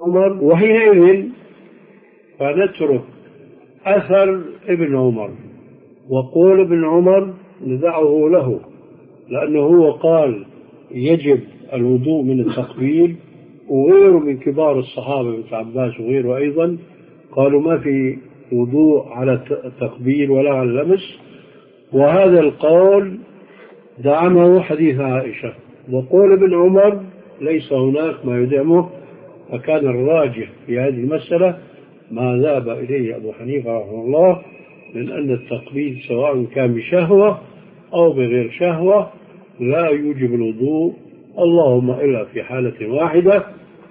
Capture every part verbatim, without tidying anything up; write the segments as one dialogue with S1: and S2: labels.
S1: عمر، وحينئذ فنترك أثر ابن عمر وقول ابن عمر ندعه له، لأنه هو قال يجب الوضوء من التقبيل، وغيره من كبار الصحابة ابن عباس وغيره أيضا قالوا ما في وضوء على التقبيل ولا على اللمس. وهذا القول دعمه حديث عائشة، وقول ابن عمر ليس هناك ما يدعمه. فكان الراجح في هذه المسألة ما ذهب إليه أبو حنيفة رحمه الله من أن التقبيل سواء كان بشهوة أو بغير شهوة لا يوجب الوضوء، اللهم إلا في حالة واحدة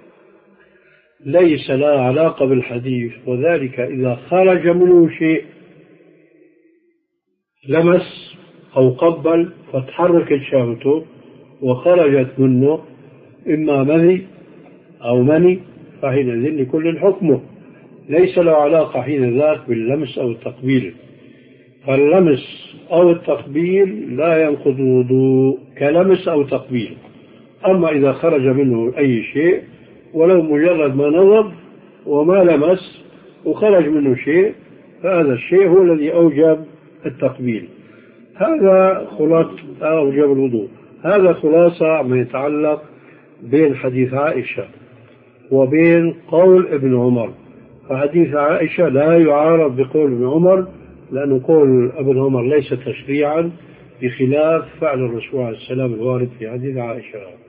S1: ليس لا علاقة بالحديث، وذلك إذا خرج منه شيء لمس أو قبل فتحركت شهوته وخرجت منه إما مني أو مني، فحينئذ لكل الحكم ليس له علاقة حين ذاك باللمس أو التقبيل. فاللمس أو التقبيل لا ينقض الوضوء كلمس أو تقبيل. أما إذا خرج منه أي شيء ولو مجرد ما نظر وما لمس وخرج منه شيء فهذا الشيء هو الذي أوجب التقبيل. هذا خلاصة أوجب الوضوء. هذا خلاصة ما يتعلق بين حديث عائشة وبين قول ابن عمر. فحديث عائشة لا يعارض بقول ابن عمر، لأن قول ابن عمر ليس تشريعا بخلاف فعل الرسول عليه السلام الوارد في حديث عائشة.